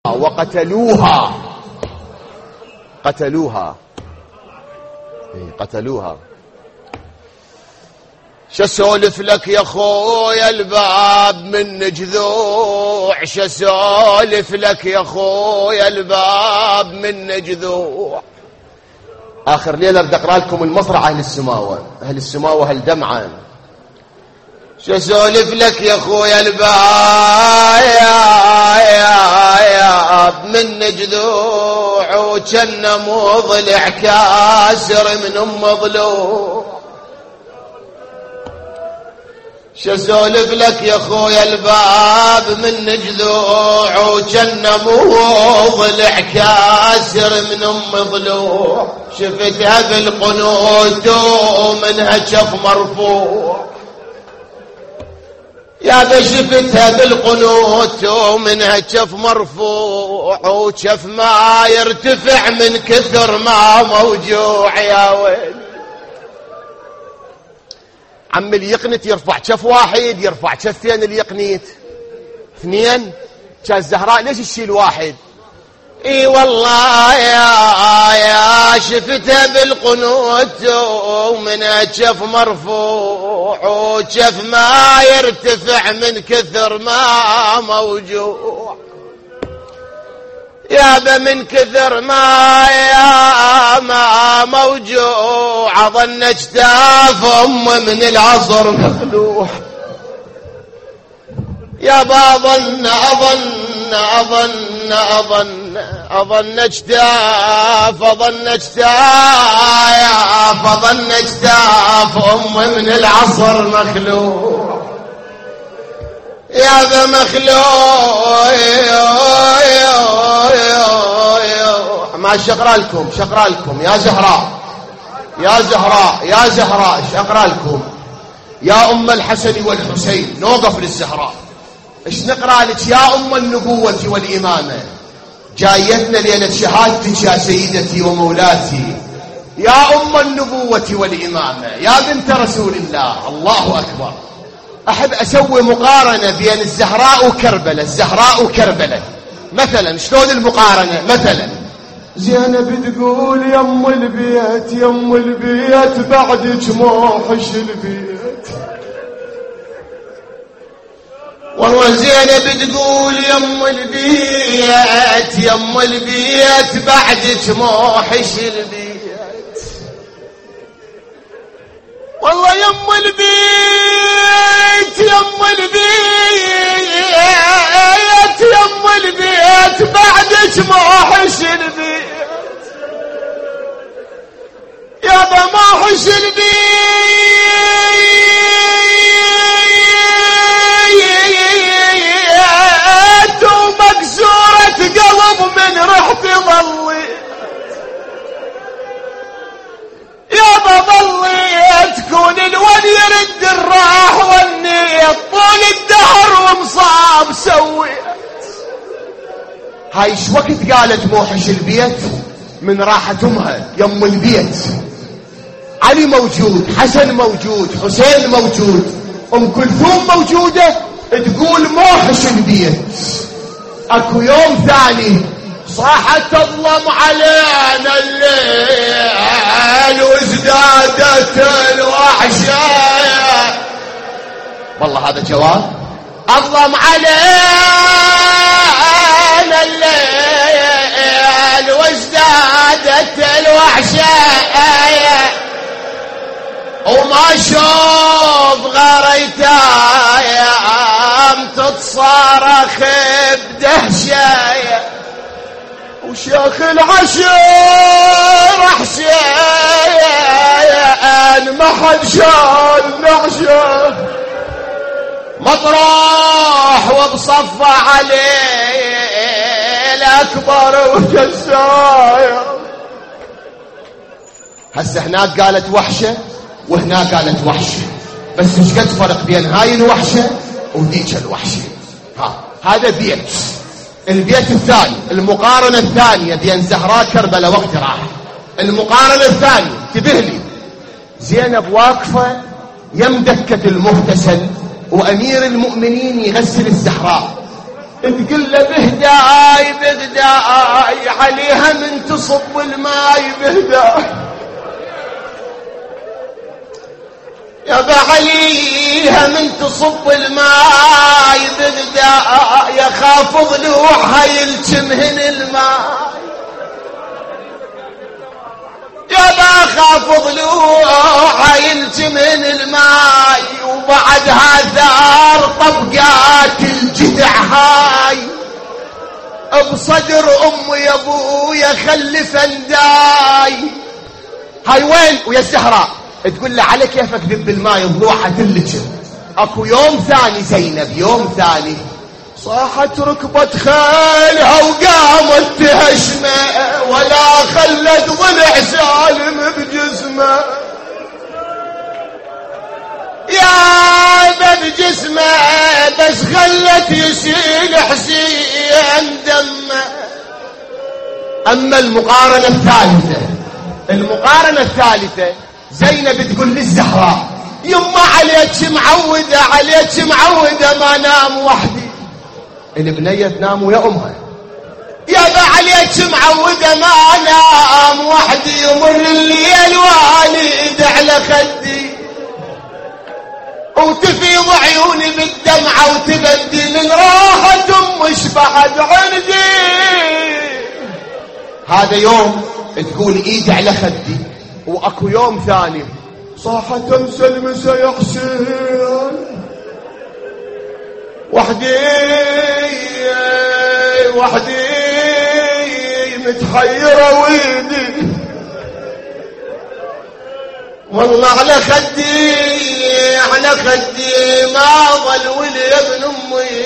وقتلوها. قتلوها. شسولف لك يا خويا الباب من جذوع، شسولف لك يا خويا الباب من جذوع. آخر ليلة بدي أقرأ لكم المصرع أهل السماوة هالدمعة. شسولف لك يا خويا الباب من جذوع، وجن مضلع كاسر من ضلوع. شسولف لك يا خويا الباب من جذوع، وجن مضلع كاسر من ضلوع. شفتها بالقنوت ومنها جف مرفوع، يا شفتها بالقنوت ومنها جف مرفوع، وجف ما يرتفع من كثر ما موجوع. يا ويل عم اليقنت يرفع جف واحد، يرفع جفين اليقنيت اثنين. كان الزهراء ليش الشيء الواحد؟ اي والله يا شفتها بالقنوت ومنها جف مرفوع، وجف ما يرتفع من كثر ما موجوع. يابا من كثر ما موجوع، ظن اجتاف من العصر مخلوع. يابا أظن اجتاف من العصر مخلوع. يابا مخلوع. ما شقرأ لكم يا زهراء شقرأ لكم يا أم الحسن والحسين. نوقف للزهراء. ايش نقرأ لك يا أم النبوة والإمامة؟ جايتنا ليلة شهادتك يا سيدتي ومولاتي، يا أم النبوة والإمامة، يا بنت رسول الله. الله أكبر. أحب أسوي مقارنة بين الزهراء وكربلة. مثلا شلون المقارنة؟ مثلا زينب تقول يم البيت بعدك موحش البيت. والله زينب تقول يم البيت بعدك موحش البيت. والله يم البيت بعدك موحش البيت. يابا موحش البيت، ومكسورة قلب من رحت ظليت. يابا ظليت كون الولي يرد الراح والنيت، طول الدهر ومصاب سويت. هاي ايش وقت قالت موحش البيت؟ من راحة امها يم البيت. علي موجود، حسن موجود، حسين موجود، ام كلثوم موجودة، تقول موحش البيت. اكو يوم ثاني صاحت تظلم علينا الليل، وازدادت الوحشة. والله هذا جواب. اظلم علينا الليل، وازدادت الوحشة، وما شوف غريتا يا تتصارخ بدهشة. وشيخ العشير حسين ما حد شال نعشه، مطروح وبصفى عليه الأكبر وجسايا. هسه هناك قالت وحشة وهناك قالت وحشة، بس ايش قد فرق بين هاي الوحشة وذيك الوحشة؟ هذا بيت. البيت الثاني، المقارنة الثانية بين زهراء كربلاء وقت راح. المقارنة الثانية انتبه لي. زينب واقفة يم دكة المغتسل، وأمير المؤمنين يغسل الزهراء. تقول له بهداي بهداي عليها من تصب الماي بهداي يا عليها من تصب الماي بهداي يا خاف ضلوعها يلتمهن الماي يا خاف ضلوعها يلتمهن الماي وبعدها ثار طبقات الجدع هاي بصدر امي يا ابويا خلف انداي هاي وين ويا الزهراء تقول له على كيفك ذب الماي ضلوعها تلجم اكو يوم ثاني زينب يوم ثاني صاحت ركبة خيلها وقامت تهشمه ولا خلت ضلع سالم بجسمه يا بجسمه بس خلت يسيل حسين دمه. اما المقارنة الثالثة زينب تقول للزهراء يما عليك معودة ما نام وحدي البنية تنام ويا امها يا عليك معودة ما نام وحدي يمر الليل والد على خدي وتفيض عيوني بالدمعة وتبدي من راحة امش بعد عندي. هذا يوم تقول ايدي على خدي واكو يوم ثاني صاحة تمسى المسا يا حسين وحدي متحيرة ويدي والله على خدي ما ظل ولي ابن امي